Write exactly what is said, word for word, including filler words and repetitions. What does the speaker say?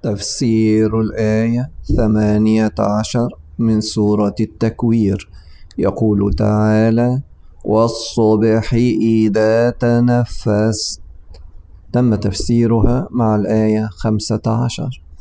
تفسير الآية ثمانية عشر من سورة التكوير. يقول تعالى: والصبح إذا تنفس. تم تفسيرها مع الآية خمسة عشر.